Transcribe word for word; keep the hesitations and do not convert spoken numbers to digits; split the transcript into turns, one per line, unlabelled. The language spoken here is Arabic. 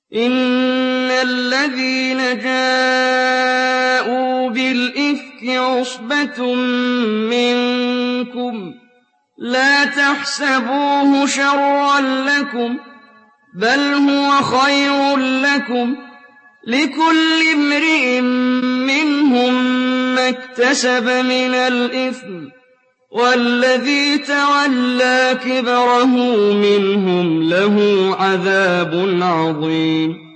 إِنَّ الَّذِينَ جَاءُوا بِالْإِفْكِ عُصْبَةٌ مِّنكُمْ ۚ لَا تَحْسَبُوهُ شَرًّا لَّكُم ۖ بَلْ هُوَ خَيْرٌ لَّكُمْ ۚ لِكُلِّ امْرِئٍ مِّنْهُم مَّا اكْتَسَبَ مِنَ الْإِثْمِ ۚ وَالَّذِي تَوَلَّىٰ كِبْرَهُ مِنْهُمْ لَهُ عَذَابٌ عَظِيمٌ